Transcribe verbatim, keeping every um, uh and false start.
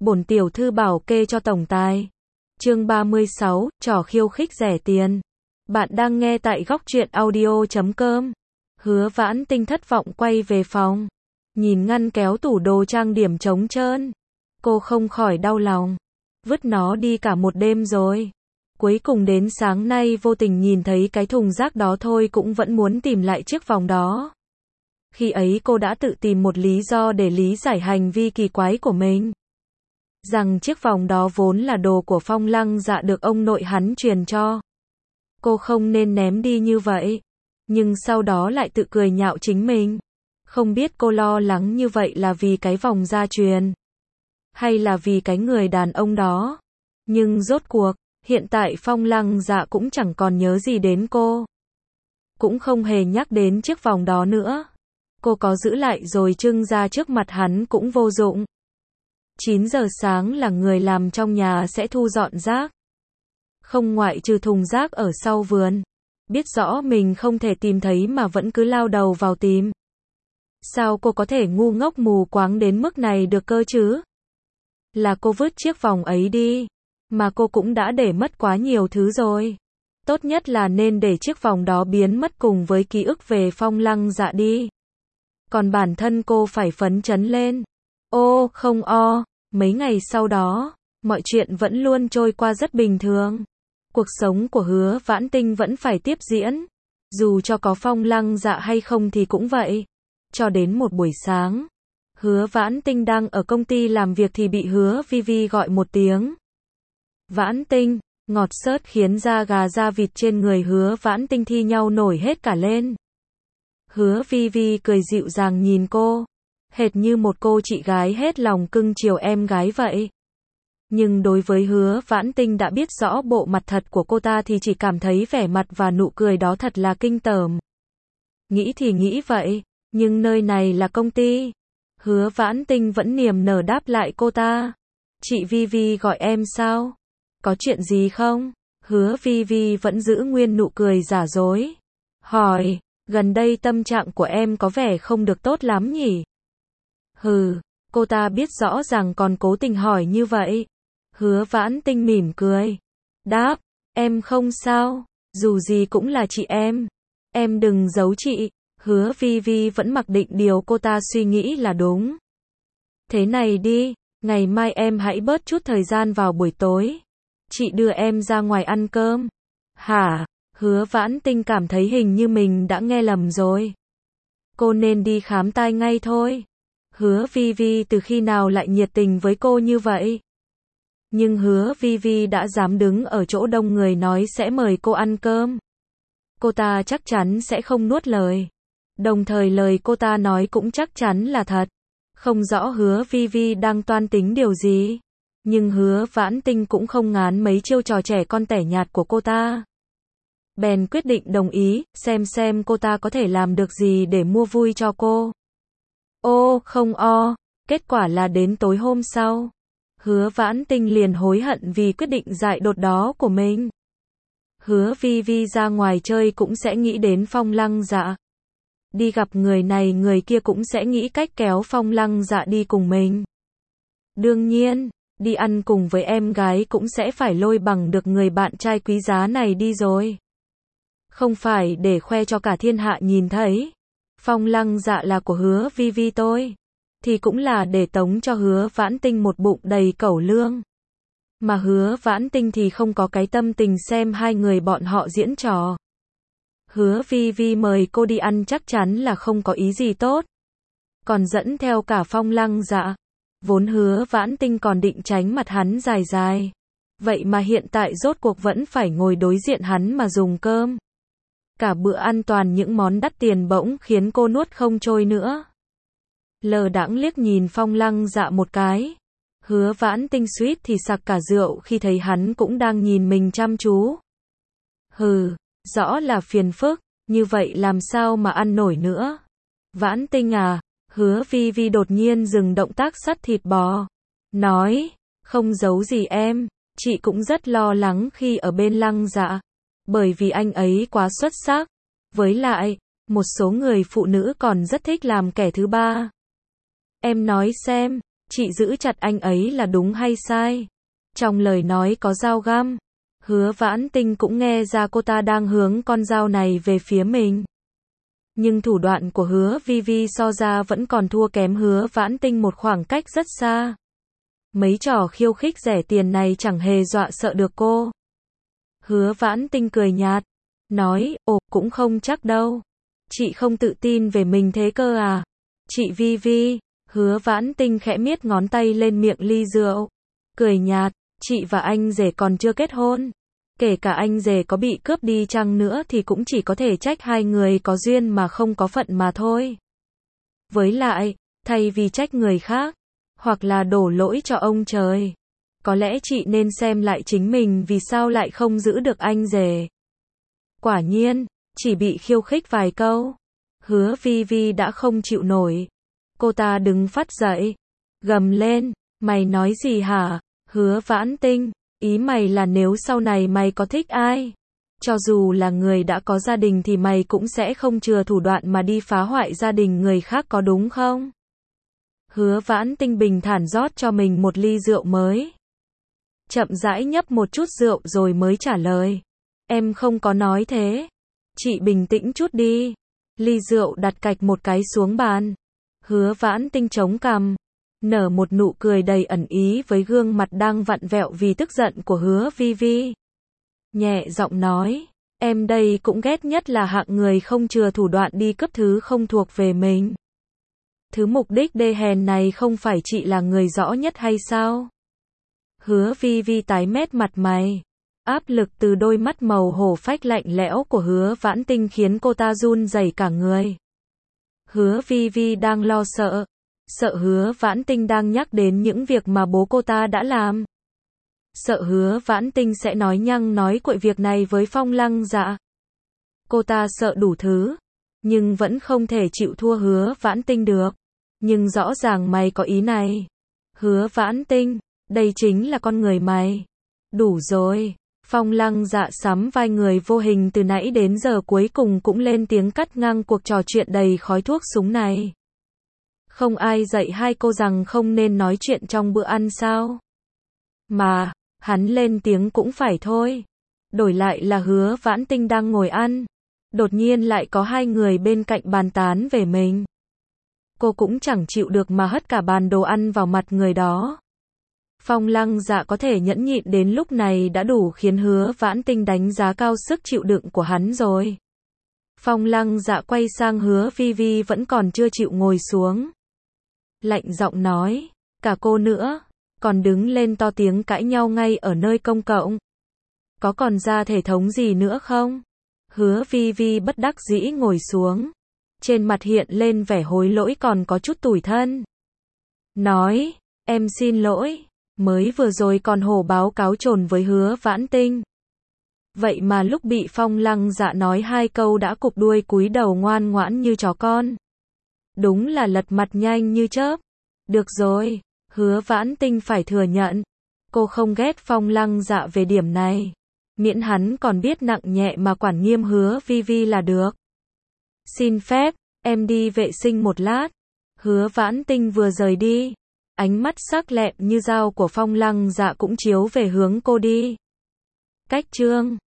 bổn tiểu thư bảo kê cho tổng tài. Chương ba mươi sáu, trò khiêu khích rẻ tiền. Bạn đang nghe tại góc truyện audio chấm com. Hứa Vãn Tinh thất vọng quay về phòng. Nhìn ngăn kéo tủ đồ trang điểm trống trơn. Cô không khỏi đau lòng. Vứt nó đi cả một đêm rồi. Cuối cùng đến sáng nay vô tình nhìn thấy cái thùng rác đó thôi cũng vẫn muốn tìm lại chiếc vòng đó. Khi ấy cô đã tự tìm một lý do để lý giải hành vi kỳ quái của mình. Rằng chiếc vòng đó vốn là đồ của Phong Lăng Dạ được ông nội hắn truyền cho. Cô không nên ném đi như vậy. Nhưng sau đó lại tự cười nhạo chính mình. Không biết cô lo lắng như vậy là vì cái vòng gia truyền. Hay là vì cái người đàn ông đó. Nhưng rốt cuộc, hiện tại Phong Lăng Dạ cũng chẳng còn nhớ gì đến cô. Cũng không hề nhắc đến chiếc vòng đó nữa. Cô có giữ lại rồi trưng ra trước mặt hắn cũng vô dụng. chín giờ sáng là người làm trong nhà sẽ thu dọn rác. Không ngoại trừ thùng rác ở sau vườn. Biết rõ mình không thể tìm thấy mà vẫn cứ lao đầu vào tìm. Sao cô có thể ngu ngốc mù quáng đến mức này được cơ chứ? Là cô vứt chiếc vòng ấy đi. Mà cô cũng đã để mất quá nhiều thứ rồi. Tốt nhất là nên để chiếc vòng đó biến mất cùng với ký ức về Phong Lăng Dạ đi. Còn bản thân cô phải phấn chấn lên. Ô, không o, mấy ngày sau đó, mọi chuyện vẫn luôn trôi qua rất bình thường. Cuộc sống của Hứa Vãn Tinh vẫn phải tiếp diễn. Dù cho có Phong Lăng Dạ hay không thì cũng vậy. Cho đến một buổi sáng, Hứa Vãn Tinh đang ở công ty làm việc thì bị Hứa Vi Vi gọi một tiếng. Vãn Tinh, ngọt xớt khiến da gà da vịt trên người Hứa Vãn Tinh thi nhau nổi hết cả lên. Hứa Vi Vi cười dịu dàng nhìn cô, hệt như một cô chị gái hết lòng cưng chiều em gái vậy. Nhưng đối với Hứa Vãn Tinh đã biết rõ bộ mặt thật của cô ta thì chỉ cảm thấy vẻ mặt và nụ cười đó thật là kinh tởm. Nghĩ thì nghĩ vậy, nhưng nơi này là công ty. Hứa Vãn Tinh vẫn niềm nở đáp lại cô ta. Chị Vi Vi gọi em sao? Có chuyện gì không? Hứa Vi Vi vẫn giữ nguyên nụ cười giả dối. Hỏi, gần đây tâm trạng của em có vẻ không được tốt lắm nhỉ? Hừ, cô ta biết rõ rằng còn cố tình hỏi như vậy. Hứa Vãn Tinh mỉm cười. Đáp, em không sao, dù gì cũng là chị em. Em đừng giấu chị. Hứa Vi Vi vẫn mặc định điều cô ta suy nghĩ là đúng. Thế này đi, ngày mai em hãy bớt chút thời gian vào buổi tối. Chị đưa em ra ngoài ăn cơm. Hả? Hứa Vãn Tinh cảm thấy hình như mình đã nghe lầm rồi. Cô nên đi khám tai ngay thôi. Hứa Vi Vi từ khi nào lại nhiệt tình với cô như vậy? Nhưng Hứa Vi Vi đã dám đứng ở chỗ đông người nói sẽ mời cô ăn cơm. Cô ta chắc chắn sẽ không nuốt lời. Đồng thời lời cô ta nói cũng chắc chắn là thật. Không rõ Hứa Vi Vi đang toan tính điều gì. Nhưng Hứa Vãn Tinh cũng không ngán mấy chiêu trò trẻ con tẻ nhạt của cô ta. Bèn quyết định đồng ý, xem xem cô ta có thể làm được gì để mua vui cho cô. Ô, không o, kết quả là đến tối hôm sau. Hứa Vãn Tinh liền hối hận vì quyết định dại đột đó của mình. Hứa Vi Vi ra ngoài chơi cũng sẽ nghĩ đến Phong Lăng Dạ. Đi gặp người này người kia cũng sẽ nghĩ cách kéo Phong Lăng Dạ đi cùng mình. Đương nhiên, đi ăn cùng với em gái cũng sẽ phải lôi bằng được người bạn trai quý giá này đi rồi. Không phải để khoe cho cả thiên hạ nhìn thấy. Phong Lăng Dạ là của Hứa Vi Vi tôi. Thì cũng là để tống cho Hứa Vãn Tinh một bụng đầy cẩu lương. Mà Hứa Vãn Tinh thì không có cái tâm tình xem hai người bọn họ diễn trò. Hứa Vi Vi mời cô đi ăn chắc chắn là không có ý gì tốt. Còn dẫn theo cả Phong Lăng Dạ. Vốn Hứa Vãn Tinh còn định tránh mặt hắn dài dài. Vậy mà hiện tại rốt cuộc vẫn phải ngồi đối diện hắn mà dùng cơm. Cả bữa ăn toàn những món đắt tiền bỗng khiến cô nuốt không trôi nữa. Lờ đãng liếc nhìn Phong Lăng Dạ một cái. Hứa Vãn Tinh suýt thì sặc cả rượu khi thấy hắn cũng đang nhìn mình chăm chú. Hừ, rõ là phiền phức, như vậy làm sao mà ăn nổi nữa. Vãn Tinh à, Hứa Vi Vi đột nhiên dừng động tác sắt thịt bò. Nói, không giấu gì em, chị cũng rất lo lắng khi ở bên Lăng Dạ. Bởi vì anh ấy quá xuất sắc. Với lại, một số người phụ nữ còn rất thích làm kẻ thứ ba. Em nói xem, Chị giữ chặt anh ấy là đúng hay sai? Trong lời nói có dao găm. Hứa Vãn Tinh cũng nghe ra cô ta đang hướng con dao này về phía mình. Nhưng thủ đoạn của Hứa Vi Vi so ra vẫn còn thua kém Hứa Vãn Tinh một khoảng cách rất xa. Mấy trò khiêu khích rẻ tiền này chẳng hề dọa sợ được cô. Hứa Vãn Tinh cười nhạt, nói, ồ, cũng không chắc đâu. Chị không tự tin về mình thế cơ à? Chị Vi Vi, Hứa Vãn Tinh khẽ miết ngón tay lên miệng ly rượu. Cười nhạt, chị và anh rể còn chưa kết hôn. Kể cả anh rể có bị cướp đi chăng nữa thì cũng chỉ có thể trách hai người có duyên mà không có phận mà thôi. Với lại, thay vì trách người khác, hoặc là đổ lỗi cho ông trời, có lẽ chị nên xem lại chính mình vì sao lại không giữ được anh rể. Quả nhiên, chỉ bị khiêu khích vài câu, Hứa Vi Vi đã không chịu nổi. Cô ta đứng phát dậy, gầm lên, mày nói gì hả? Hứa Vãn Tinh, ý mày là nếu sau này mày có thích ai, cho dù là người đã có gia đình thì mày cũng sẽ không chừa thủ đoạn mà đi phá hoại gia đình người khác có đúng không? Hứa Vãn Tinh bình thản rót cho mình một ly rượu mới. Chậm rãi nhấp một chút rượu rồi mới trả lời. Em không có nói thế. Chị bình tĩnh chút đi. Ly rượu đặt cạch một cái xuống bàn. Hứa Vãn Tinh chống cằm, nở một nụ cười đầy ẩn ý với gương mặt đang vặn vẹo vì tức giận của Hứa Vi Vi. Nhẹ giọng nói, em đây cũng ghét nhất là hạng người không chừa thủ đoạn đi cướp thứ không thuộc về mình. Thứ mục đích đê hèn này không phải chị là người rõ nhất hay sao? Hứa Vi Vi tái mét mặt mày. Áp lực từ đôi mắt màu hổ phách lạnh lẽo của Hứa Vãn Tinh khiến cô ta run rẩy cả người. Hứa Vi Vi đang lo sợ. Sợ Hứa Vãn Tinh đang nhắc đến những việc mà bố cô ta đã làm. Sợ Hứa Vãn Tinh sẽ nói nhăng nói cuội việc này với Phong Lăng Dạ. Cô ta sợ đủ thứ, nhưng vẫn không thể chịu thua Hứa Vãn Tinh được. Nhưng rõ ràng mày có ý này. Hứa Vãn Tinh, đây chính là con người mày. Đủ rồi. Phong Lăng Dạ sắm vai người vô hình từ nãy đến giờ cuối cùng cũng lên tiếng cắt ngang cuộc trò chuyện đầy khói thuốc súng này. Không ai dạy hai cô rằng không nên nói chuyện trong bữa ăn sao? Mà, hắn lên tiếng cũng phải thôi. Đổi lại là Hứa Vãn Tinh đang ngồi ăn. Đột nhiên lại có hai người bên cạnh bàn tán về mình. Cô cũng chẳng chịu được mà hất cả bàn đồ ăn vào mặt người đó. Phong Lăng Dạ có thể nhẫn nhịn đến lúc này đã đủ khiến Hứa Vãn Tinh đánh giá cao sức chịu đựng của hắn rồi. Phong Lăng Dạ quay sang Hứa Vi Vi vẫn còn chưa chịu ngồi xuống. Lạnh giọng nói, cả cô nữa, còn đứng lên to tiếng cãi nhau ngay ở nơi công cộng. Có còn ra thể thống gì nữa không? Hứa Vi Vi bất đắc dĩ ngồi xuống. Trên mặt hiện lên vẻ hối lỗi còn có chút tủi thân. Nói, em xin lỗi, mới vừa rồi còn hổ báo cáo trồn với Hứa Vãn Tinh. Vậy mà lúc bị Phong Lăng Dạ nói hai câu đã cụp đuôi cúi đầu ngoan ngoãn như chó con. Đúng là lật mặt nhanh như chớp. Được rồi, Hứa Vãn Tinh phải thừa nhận. Cô không ghét Phong Lăng Dạ về điểm này. Miễn hắn còn biết nặng nhẹ mà quản nghiêm Hứa Vi Vi là được. Xin phép, em đi vệ sinh một lát. Hứa Vãn Tinh vừa rời đi. Ánh mắt sắc lẹm như dao của Phong Lăng Dạ cũng chiếu về hướng cô đi. Cách chương